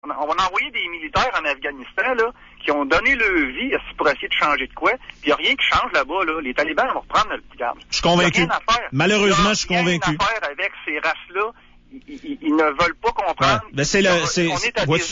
On va envoyer des militaires en Afghanistan, là, qui ont donné leur vie pour essayer de changer de quoi. Puis il n'y a rien qui change là-bas, là. Les talibans vont reprendre le garde. Je suis convaincu. Il y a rien à faire. Malheureusement, je suis convaincu. Il n'y a rien à faire avec ces races-là. Ils ne veulent pas comprendre. Ouais. Ben, vois-tu,